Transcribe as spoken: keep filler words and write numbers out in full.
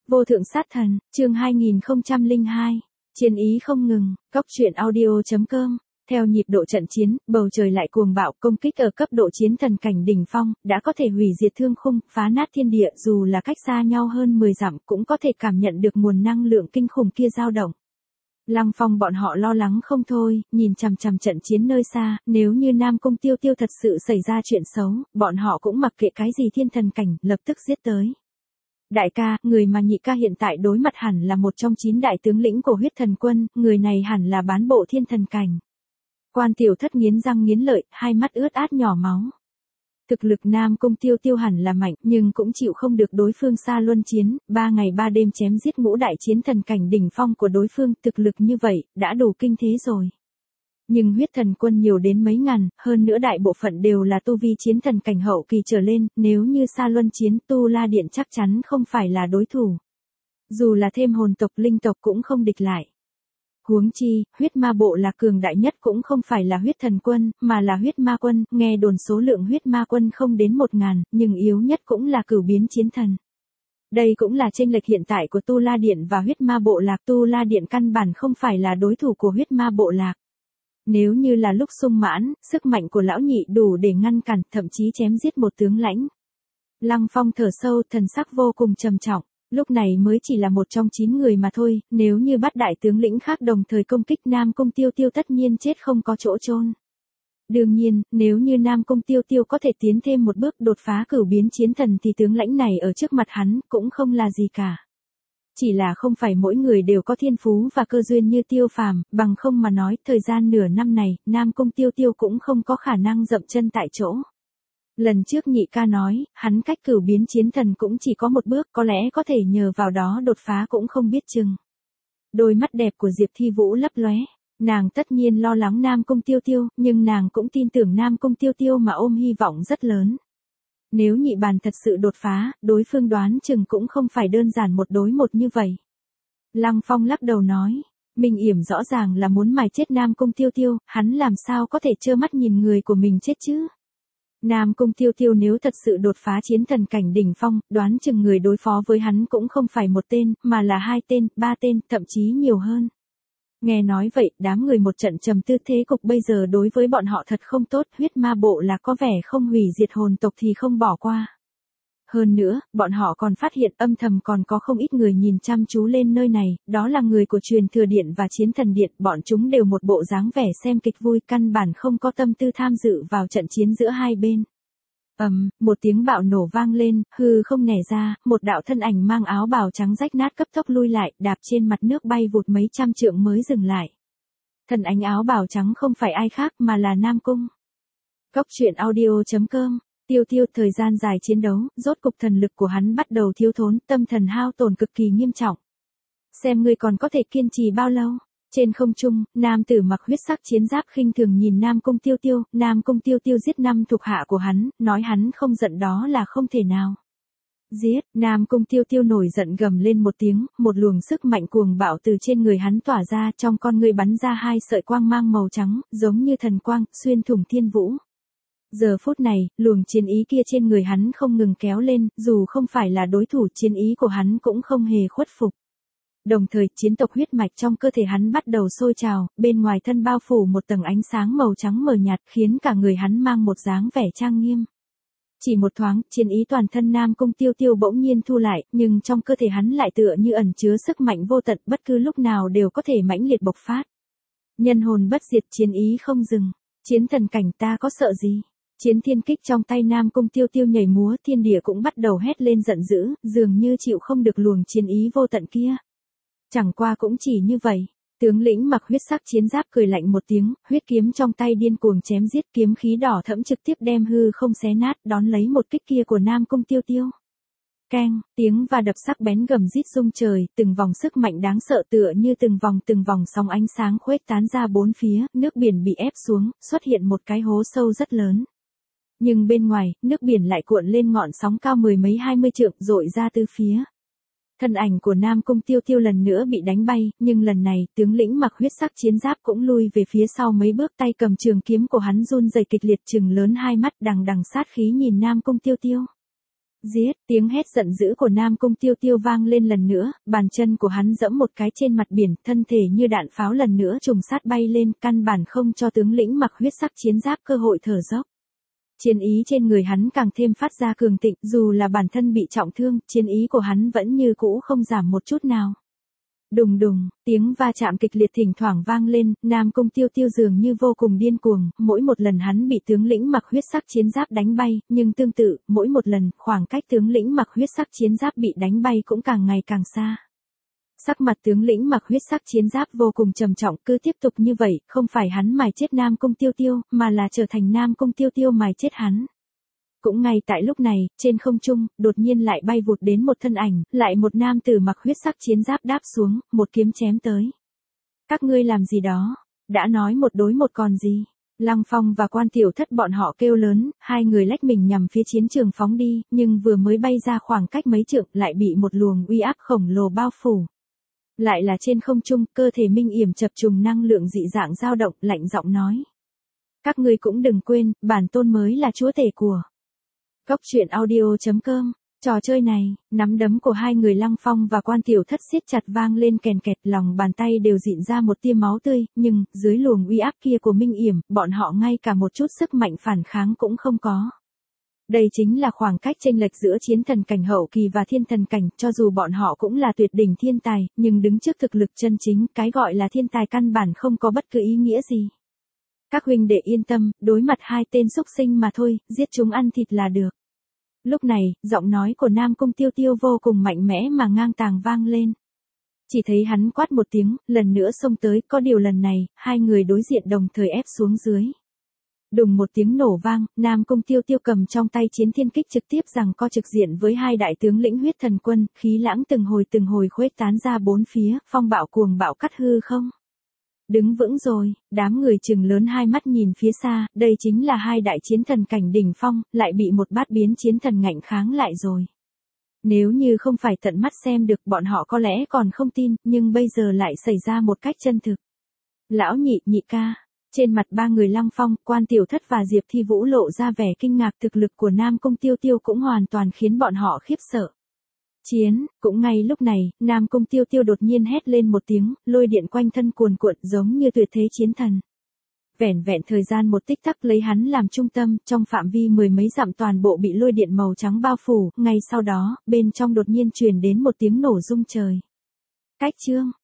Vô thượng sát thần, chương hai nghìn không trăm lẻ hai. Chiến ý không ngừng, Cóc truyện audio.com. Theo nhịp độ trận chiến, bầu trời lại cuồng bạo công kích ở cấp độ chiến thần cảnh đỉnh phong, đã có thể hủy diệt thương khung, phá nát thiên địa, dù là cách xa nhau hơn mười dặm cũng có thể cảm nhận được nguồn năng lượng kinh khủng kia dao động. Lăng Phong bọn họ lo lắng không thôi, nhìn chằm chằm trận chiến nơi xa, nếu như Nam Cung Tiêu Tiêu thật sự xảy ra chuyện xấu, bọn họ cũng mặc kệ cái gì thiên thần cảnh, lập tức giết tới. Đại ca, người mà nhị ca hiện tại đối mặt hẳn là một trong chín đại tướng lĩnh của huyết thần quân, người này hẳn là bán bộ thiên thần cảnh. Quan Tiểu Thất nghiến răng nghiến lợi, hai mắt ướt át nhỏ máu. Thực lực Nam Cung Tiêu Tiêu hẳn là mạnh, nhưng cũng chịu không được đối phương xa luân chiến, ba ngày ba đêm chém giết ngũ đại chiến thần cảnh đỉnh phong của đối phương, thực lực như vậy, đã đủ kinh thế rồi. Nhưng huyết thần quân nhiều đến mấy ngàn, hơn nữa đại bộ phận đều là tu vi chiến thần cảnh hậu kỳ trở lên, nếu như xa luân chiến Tu La Điện chắc chắn không phải là đối thủ. Dù là thêm hồn tộc linh tộc cũng không địch lại. Huống chi, huyết ma bộ là cường đại nhất cũng không phải là huyết thần quân, mà là huyết ma quân, nghe đồn số lượng huyết ma quân không đến một ngàn, nhưng yếu nhất cũng là cửu biến chiến thần. Đây cũng là chênh lệch hiện tại của Tu La Điện và huyết ma bộ lạc. Tu La Điện căn bản không phải là đối thủ của huyết ma bộ lạc. Nếu như là lúc sung mãn, sức mạnh của lão nhị đủ để ngăn cản, thậm chí chém giết một tướng lãnh. Lăng Phong thở sâu, thần sắc vô cùng trầm trọng. Lúc này mới chỉ là một trong chín người mà thôi, nếu như bắt đại tướng lĩnh khác đồng thời công kích Nam Cung Tiêu Tiêu tất nhiên chết không có chỗ chôn. Đương nhiên, nếu như Nam Cung Tiêu Tiêu có thể tiến thêm một bước đột phá cửu biến chiến thần thì tướng lãnh này ở trước mặt hắn cũng không là gì cả. Chỉ là không phải mỗi người đều có thiên phú và cơ duyên như Tiêu Phàm, bằng không mà nói, thời gian nửa năm này, Nam Cung Tiêu Tiêu cũng không có khả năng dậm chân tại chỗ. Lần trước nhị ca nói, hắn cách cửu biến chiến thần cũng chỉ có một bước, có lẽ có thể nhờ vào đó đột phá cũng không biết chừng. Đôi mắt đẹp của Diệp Thi Vũ lấp lóe, nàng tất nhiên lo lắng Nam Cung Tiêu Tiêu, nhưng nàng cũng tin tưởng Nam Cung Tiêu Tiêu mà ôm hy vọng rất lớn. Nếu nhị bàn thật sự đột phá, đối phương đoán chừng cũng không phải đơn giản một đối một như vậy. Lăng Phong lắc đầu nói, Minh Yểm rõ ràng là muốn mài chết Nam Cung Tiêu Tiêu, hắn làm sao có thể trơ mắt nhìn người của mình chết chứ? Nam Cung Tiêu Tiêu nếu thật sự đột phá chiến thần cảnh đỉnh phong, đoán chừng người đối phó với hắn cũng không phải một tên, mà là hai tên, ba tên, thậm chí nhiều hơn. Nghe nói vậy, đám người một trận trầm tư, thế cục bây giờ đối với bọn họ thật không tốt, huyết ma bộ là có vẻ không hủy diệt hồn tộc thì không bỏ qua. Hơn nữa, bọn họ còn phát hiện âm thầm còn có không ít người nhìn chăm chú lên nơi này, đó là người của truyền thừa điện và chiến thần điện, bọn chúng đều một bộ dáng vẻ xem kịch vui, căn bản không có tâm tư tham dự vào trận chiến giữa hai bên. Ầm, um, một tiếng bạo nổ vang lên, hư không nẻ ra, một đạo thân ảnh mang áo bào trắng rách nát cấp tốc lui lại, đạp trên mặt nước bay vụt mấy trăm trượng mới dừng lại. Thân ảnh áo bào trắng không phải ai khác mà là Nam Cung. Cóc truyện audio.com. Tiêu Tiêu thời gian dài chiến đấu, rốt cục thần lực của hắn bắt đầu thiếu thốn, tâm thần hao tổn cực kỳ nghiêm trọng. Xem ngươi còn có thể kiên trì bao lâu. Trên không trung, nam tử mặc huyết sắc chiến giáp khinh thường nhìn Nam Cung Tiêu Tiêu, Nam Cung Tiêu Tiêu giết năm thuộc hạ của hắn, nói hắn không giận đó là không thể nào. Giết, Nam Cung Tiêu Tiêu nổi giận gầm lên một tiếng, một luồng sức mạnh cuồng bạo từ trên người hắn tỏa ra, trong con ngươi bắn ra hai sợi quang mang màu trắng, giống như thần quang, xuyên thủng thiên vũ. Giờ phút này, luồng chiến ý kia trên người hắn không ngừng kéo lên, dù không phải là đối thủ, chiến ý của hắn cũng không hề khuất phục. Đồng thời, chiến tộc huyết mạch trong cơ thể hắn bắt đầu sôi trào, bên ngoài thân bao phủ một tầng ánh sáng màu trắng mờ nhạt, khiến cả người hắn mang một dáng vẻ trang nghiêm. Chỉ một thoáng, chiến ý toàn thân Nam Cung Tiêu Tiêu bỗng nhiên thu lại, nhưng trong cơ thể hắn lại tựa như ẩn chứa sức mạnh vô tận, bất cứ lúc nào đều có thể mãnh liệt bộc phát. Nhân hồn bất diệt, chiến ý không dừng. Chiến thần cảnh ta có sợ gì? Chiến thiên kích trong tay Nam Cung Tiêu Tiêu nhảy múa, thiên địa cũng bắt đầu hét lên giận dữ, dường như chịu không được luồng chiến ý vô tận kia. Chẳng qua cũng chỉ như vậy, tướng lĩnh mặc huyết sắc chiến giáp cười lạnh một tiếng, huyết kiếm trong tay điên cuồng chém giết, kiếm khí đỏ thẫm trực tiếp đem hư không xé nát, đón lấy một kích kia của Nam Cung Tiêu Tiêu. Keng, tiếng và đập sắc bén gầm rít rung trời, từng vòng sức mạnh đáng sợ tựa như từng vòng từng vòng sóng ánh sáng khuếch tán ra bốn phía, nước biển bị ép xuống, xuất hiện một cái hố sâu rất lớn. Nhưng bên ngoài, nước biển lại cuộn lên ngọn sóng cao mười mấy hai mươi trượng, dội ra từ phía. Thân ảnh của Nam Cung Tiêu Tiêu lần nữa bị đánh bay, nhưng lần này, tướng lĩnh mặc huyết sắc chiến giáp cũng lui về phía sau mấy bước, tay cầm trường kiếm của hắn run rẩy kịch liệt, trừng lớn hai mắt đằng đằng sát khí nhìn Nam Cung Tiêu Tiêu. Giết, tiếng hét giận dữ của Nam Cung Tiêu Tiêu vang lên lần nữa, bàn chân của hắn giẫm một cái trên mặt biển, thân thể như đạn pháo lần nữa trùng sát bay lên, căn bản không cho tướng lĩnh mặc huyết sắc chiến giáp cơ hội thở dốc. Chiến ý trên người hắn càng thêm phát ra cường thịnh, dù là bản thân bị trọng thương, chiến ý của hắn vẫn như cũ không giảm một chút nào. Đùng đùng, tiếng va chạm kịch liệt thỉnh thoảng vang lên, Nam Cung Tiêu Tiêu dường như vô cùng điên cuồng, mỗi một lần hắn bị tướng lĩnh mặc huyết sắc chiến giáp đánh bay, nhưng tương tự, mỗi một lần, khoảng cách tướng lĩnh mặc huyết sắc chiến giáp bị đánh bay cũng càng ngày càng xa. Sắc mặt tướng lĩnh mặc huyết sắc chiến giáp vô cùng trầm trọng, cứ tiếp tục như vậy, không phải hắn mài chết Nam Cung Tiêu Tiêu, mà là trở thành Nam Cung Tiêu Tiêu mài chết hắn. Cũng ngay tại lúc này, trên không trung, đột nhiên lại bay vụt đến một thân ảnh, lại một nam tử mặc huyết sắc chiến giáp đáp xuống, một kiếm chém tới. Các ngươi làm gì đó? Đã nói một đối một còn gì? Lăng Phong và Quan Tiểu Thất bọn họ kêu lớn, hai người lách mình nhằm phía chiến trường phóng đi, nhưng vừa mới bay ra khoảng cách mấy trượng lại bị một luồng uy áp khổng lồ bao phủ. Lại là trên không trung, cơ thể Minh Yểm chập trùng năng lượng dị dạng dao động, lạnh giọng nói. Các ngươi cũng đừng quên, bản tôn mới là chúa tể của Cốc truyện audio chấm com. Trò chơi này, nắm đấm của hai người Lăng Phong và Quan Tiểu Thất siết chặt vang lên kèn kẹt, lòng bàn tay đều dịn ra một tia máu tươi, nhưng, dưới luồng uy áp kia của Minh Yểm, bọn họ ngay cả một chút sức mạnh phản kháng cũng không có. Đây chính là khoảng cách chênh lệch giữa chiến thần cảnh hậu kỳ và thiên thần cảnh, cho dù bọn họ cũng là tuyệt đỉnh thiên tài, nhưng đứng trước thực lực chân chính, cái gọi là thiên tài căn bản không có bất cứ ý nghĩa gì. Các huynh đệ yên tâm, đối mặt hai tên xúc sinh mà thôi, giết chúng ăn thịt là được. Lúc này, giọng nói của Nam Cung Tiêu Tiêu vô cùng mạnh mẽ mà ngang tàng vang lên. Chỉ thấy hắn quát một tiếng, lần nữa xông tới, có điều lần này, hai người đối diện đồng thời ép xuống dưới. Đùng một tiếng nổ vang, Nam Cung Tiêu Tiêu cầm trong tay chiến thiên kích trực tiếp giằng co trực diện với hai đại tướng lĩnh huyết thần quân, khí lãng từng hồi từng hồi khuếch tán ra bốn phía, phong bạo cuồng bạo cắt hư không. Đứng vững rồi, đám người trừng lớn hai mắt nhìn phía xa, đây chính là hai đại chiến thần cảnh đỉnh phong, lại bị một bát biến chiến thần ngạnh kháng lại rồi. Nếu như không phải tận mắt xem được, bọn họ có lẽ còn không tin, nhưng bây giờ lại xảy ra một cách chân thực. Lão nhị, nhị ca. Trên mặt ba người Lăng Phong, Quan Tiểu Thất và Diệp Thi Vũ lộ ra vẻ kinh ngạc, thực lực của Nam Cung Tiêu Tiêu cũng hoàn toàn khiến bọn họ khiếp sợ. Chiến, cũng ngay lúc này, Nam Cung Tiêu Tiêu đột nhiên hét lên một tiếng, lôi điện quanh thân cuồn cuộn giống như tuyệt thế chiến thần. Vẻn vẹn thời gian một tích tắc lấy hắn làm trung tâm, trong phạm vi mười mấy dặm toàn bộ bị lôi điện màu trắng bao phủ, ngay sau đó, bên trong đột nhiên truyền đến một tiếng nổ rung trời. Cách chương,